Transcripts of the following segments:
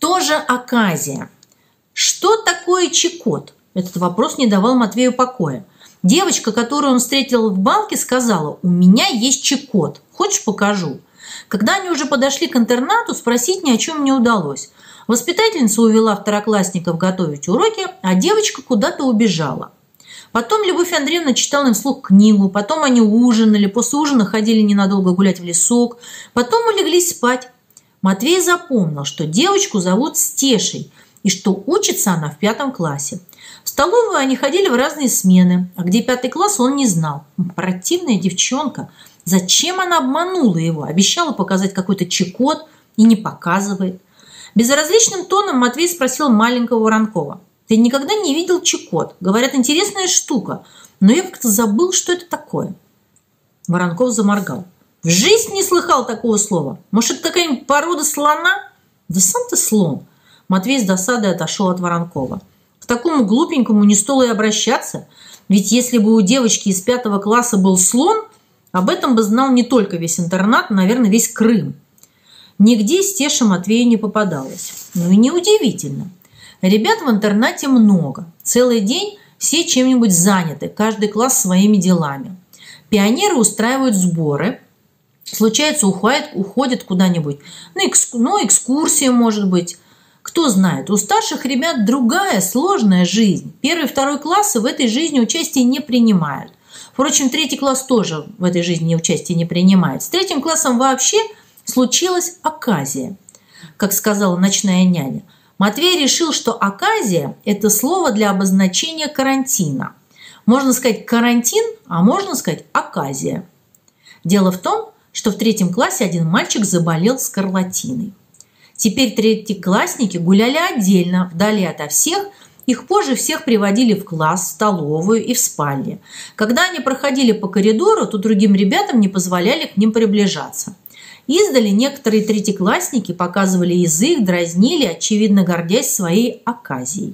Что же оказия? Что такое чекот? Этот вопрос не давал Матвею покоя. Девочка, которую он встретил в балке, сказала: «У меня есть чекот. Хочешь, покажу?» Когда они уже подошли к интернату, спросить ни о чем не удалось. Воспитательница увела второклассников готовить уроки, а девочка куда-то убежала. Потом Любовь Андреевна читала им вслух книгу, потом они ужинали, после ужина ходили ненадолго гулять в лесок, потом улеглись спать. Матвей запомнил, что девочку зовут Стешей и что учится она в 5 классе. В столовую они ходили в разные смены, а где 5 класс он не знал. Противная девчонка. Зачем она обманула его? Обещала показать какой-то чекот и не показывает. Безразличным тоном Матвей спросил маленького Воронкова: «Ты никогда не видел чекот? Говорят, интересная штука, но я как-то забыл, что это такое». Воронков заморгал. «В жизни не слыхал такого слова. Может, это какая-нибудь порода слона?» «Да сам ты слон». Матвей с досадой отошел от Воронкова. К такому глупенькому не стоило и обращаться, ведь если бы у девочки из 5 класса был слон, об этом бы знал не только весь интернат, наверное, весь Крым. Нигде Стеша Матвею не попадалось. Ну и неудивительно. Ребят в интернате много. Целый день все чем-нибудь заняты, каждый класс своими делами. Пионеры устраивают сборы. Случается, уходят куда-нибудь. Экскурсия, может быть. Кто знает, у старших ребят другая сложная жизнь. 1 и 2 классы в этой жизни участия не принимают. Впрочем, 3 класс тоже в этой жизни участия не принимает. С 3 классом вообще случилась оказия, как сказала ночная няня. Матвей решил, что оказия – это слово для обозначения карантина. Можно сказать карантин, а можно сказать оказия. Дело в том, что в 3 классе один мальчик заболел скарлатиной. Теперь 3-классники гуляли отдельно, вдали ото всех. Их позже всех приводили в класс, в столовую и в спальне. Когда они проходили по коридору, то другим ребятам не позволяли к ним приближаться. Издали некоторые 3-классники показывали язык, дразнили, очевидно гордясь своей оказией.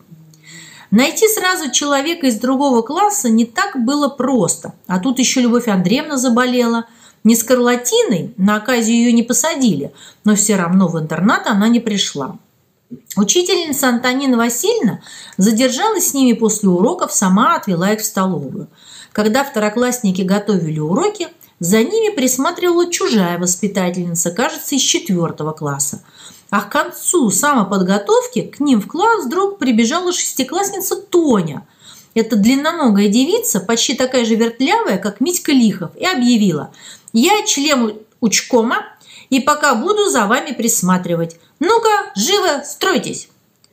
Найти сразу человека из другого класса не так было просто. А тут еще Любовь Андреевна заболела. Не скарлатиной, на оказию ее не посадили, но все равно в интернат она не пришла. Учительница Антонина Васильевна задержалась с ними после уроков, сама отвела их в столовую. Когда второклассники готовили уроки, за ними присматривала чужая воспитательница, кажется, из 4 класса. А к концу самоподготовки к ним в класс вдруг прибежала 6-классница Тоня. Эта длинноногая девица, почти такая же вертлявая, как Митька Лихов, и объявила: «Я член учкома и пока буду за вами присматривать. Ну-ка, живо стройтесь!»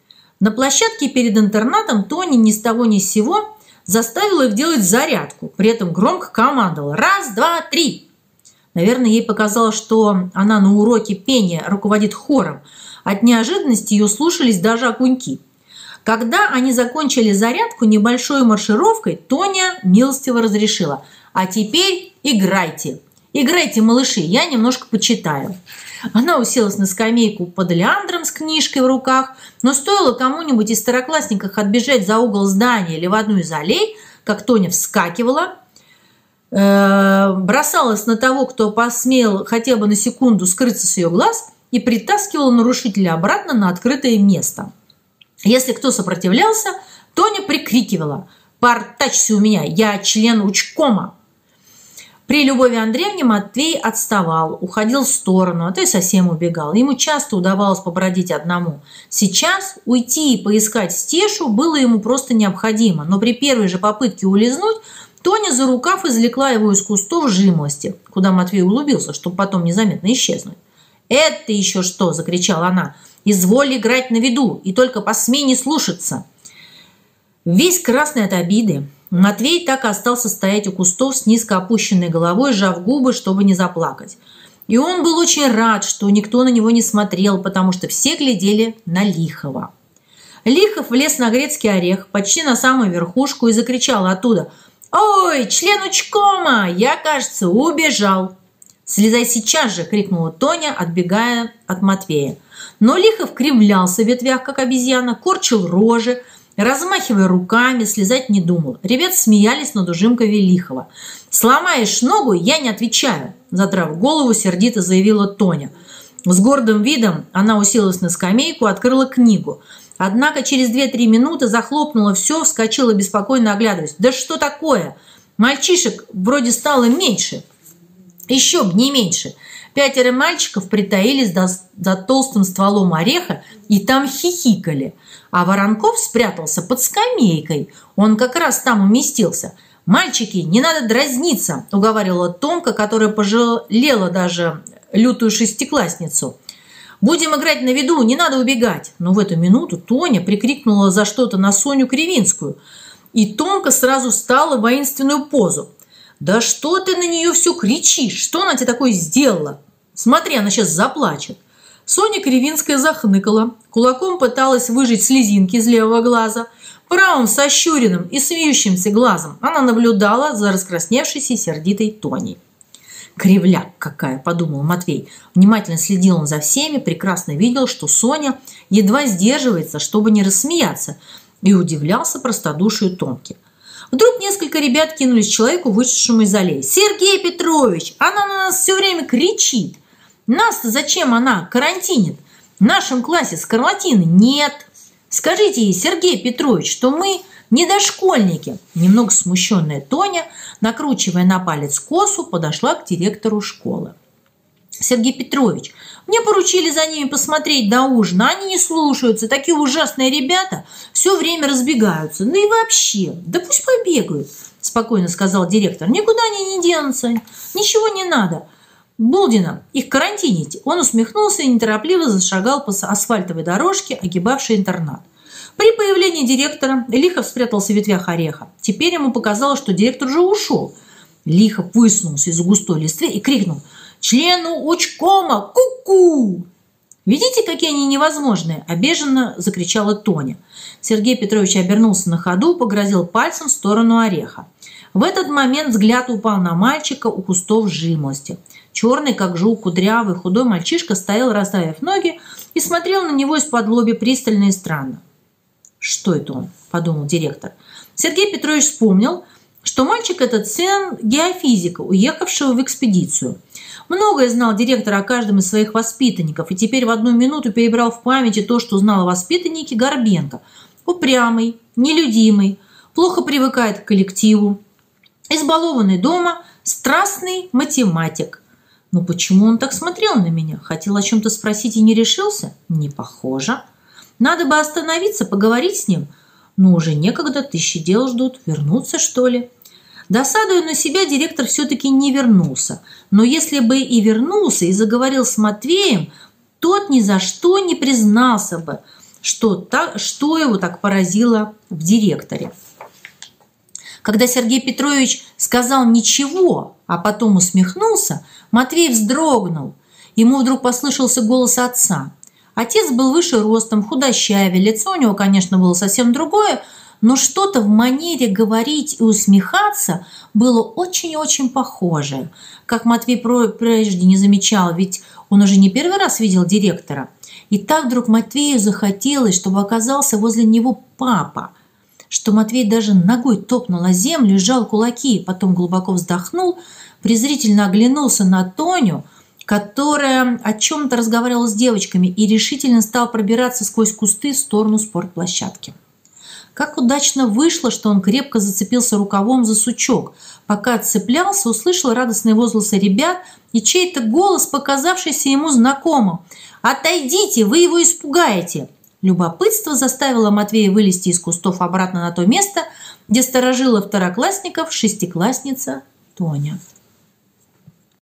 На площадке перед интернатом Тоня ни с того ни с сего заставила их делать зарядку, при этом громко командовала: «Раз, два, три!» Наверное, ей показалось, что она на уроке пения руководит хором. От неожиданности ее слушались даже окуньки. Когда они закончили зарядку небольшой маршировкой, Тоня милостиво разрешила: «А теперь играйте! Играйте, малыши, я немножко почитаю». Она уселась на скамейку под леандром с книжкой в руках, но стоило кому-нибудь из второклассников отбежать за угол здания или в одну из аллей, как Тоня вскакивала, бросалась на того, кто посмел хотя бы на секунду скрыться с ее глаз, и притаскивала нарушителя обратно на открытое место. Если кто сопротивлялся, Тоня прикрикивала: «Портачься у меня, я член учкома». При Любови Андреевне Матвей отставал, уходил в сторону, а то и совсем убегал. Ему часто удавалось побродить одному. Сейчас уйти и поискать Стешу было ему просто необходимо, но при первой же попытке улизнуть Тоня за рукав извлекла его из кустов жимолости, куда Матвей углубился, чтобы потом незаметно исчезнуть. «Это еще что?» – закричала она. «Изволь играть на виду, и только посмей не слушаться». Весь красный от обиды, Матвей так и остался стоять у кустов с низко опущенной головой, сжав губы, чтобы не заплакать. И он был очень рад, что никто на него не смотрел, потому что все глядели на Лихова. Лихов влез на грецкий орех, почти на самую верхушку, и закричал оттуда: «Ой, член учкома! Я, кажется, убежал!» «Слезай сейчас же!» – крикнула Тоня, отбегая от Матвея. Но Лихов кривлялся в ветвях, как обезьяна, корчил рожи, размахивая руками, слезать не думал. Ребята смеялись над ужимкой Лихова. «Сломаешь ногу, я не отвечаю!» – задрав голову, сердито заявила Тоня. С гордым видом она уселась на скамейку, открыла книгу. Однако через 2-3 минуты захлопнула все, вскочила, беспокойно оглядываясь. «Да что такое? Мальчишек вроде стало меньше». Еще б не меньше. 5 мальчиков притаились за толстым стволом ореха и там хихикали. А Воронков спрятался под скамейкой. Он как раз там уместился. «Мальчики, не надо дразниться», – уговаривала Томка, которая пожалела даже лютую шестиклассницу. «Будем играть на виду, не надо убегать». Но в эту минуту Тоня прикрикнула за что-то на Соню Кривинскую. И Томка сразу встала в воинственную позу. «Да что ты на нее все кричишь? Что она тебе такое сделала? Смотри, она сейчас заплачет». Соня Кривинская захныкала, кулаком пыталась выжать слезинки из левого глаза. Правым сощуренным и смеющимся глазом она наблюдала за раскрасневшейся сердитой Тоней. «Кривляк какая!» – подумал Матвей. Внимательно следил он за всеми, прекрасно видел, что Соня едва сдерживается, чтобы не рассмеяться, и удивлялся простодушию Томки. Вдруг несколько ребят кинулись к человеку, вышедшему из аллеи. «Сергей Петрович, она на нас все время кричит! Нас-то зачем она карантинит? В нашем классе скарлатины нет! Скажите ей, Сергей Петрович, что мы не дошкольники!» Немного смущенная Тоня, накручивая на палец косу, подошла к директору школы. «Сергей Петрович, мне поручили за ними посмотреть до ужина, они не слушаются, такие ужасные ребята, все время разбегаются. Ну и вообще, да пусть побегают», – спокойно сказал директор. «Никуда они не денутся, ничего не надо. Булдина, их карантините». Он усмехнулся и неторопливо зашагал по асфальтовой дорожке, огибавшей интернат. При появлении директора Лихов спрятался в ветвях ореха. Теперь ему показалось, что директор уже ушел. Лихов высунулся из густой листвы и крикнул: «Члену учкома! Ку-ку!» «Видите, какие они невозможные!» – обиженно закричала Тоня. Сергей Петрович обернулся на ходу, погрозил пальцем в сторону ореха. В этот момент взгляд упал на мальчика у кустов жимолости. Черный, как жул, кудрявый, худой мальчишка стоял, расставив ноги, и смотрел на него из-под-лобья пристально и странно. «Что это он?» – подумал директор. Сергей Петрович вспомнил, что мальчик этот сын геофизика, уехавшего в экспедицию. Многое знал директор о каждом из своих воспитанников, и теперь в одну минуту перебрал в памяти то, что знал о воспитаннике Горбенко. Упрямый, нелюдимый, плохо привыкает к коллективу, избалованный дома, страстный математик. Но почему он так смотрел на меня? Хотел о чем-то спросить и не решился? Не похоже. Надо бы остановиться, поговорить с ним. Но уже некогда, 1000 дел ждут. Вернуться, что ли? Досадуя на себя, директор все-таки не вернулся. Но если бы и вернулся и заговорил с Матвеем, тот ни за что не признался бы, что его так поразило в директоре. Когда Сергей Петрович сказал «ничего», а потом усмехнулся, Матвей вздрогнул. Ему вдруг послышался голос отца. Отец был выше ростом, худощавее, лицо у него, конечно, было совсем другое, но что-то в манере говорить и усмехаться было очень-очень похожее, как Матвей прежде не замечал, ведь он уже не первый раз видел директора. И так вдруг Матвею захотелось, чтобы оказался возле него папа, что Матвей даже ногой топнул о землю и сжал кулаки, потом глубоко вздохнул, презрительно оглянулся на Тоню, которая о чем-то разговаривала с девочками, и решительно стал пробираться сквозь кусты в сторону спортплощадки. Как удачно вышло, что он крепко зацепился рукавом за сучок. Пока отцеплялся, услышал радостные возгласы ребят и чей-то голос, показавшийся ему знакомым. «Отойдите, вы его испугаете!» Любопытство заставило Матвея вылезти из кустов обратно на то место, где сторожила второклассников шестиклассница Тоня.